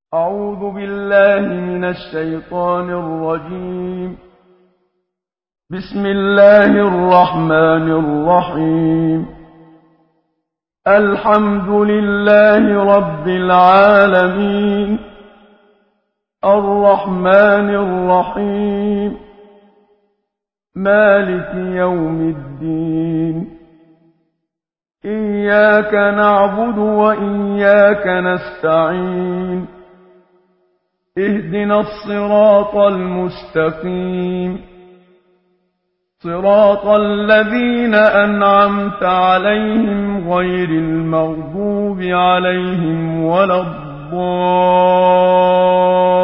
أعوذ بالله من الشيطان الرجيم. بسم الله الرحمن الرحيم. الحمد لله رب العالمين، الرحمن الرحيم، مالك يوم الدين. إياك نعبد وإياك نستعين. اهدنا الصراط المستقيم، صراط الذين أنعمت عليهم غير المغضوب عليهم ولا الضالين.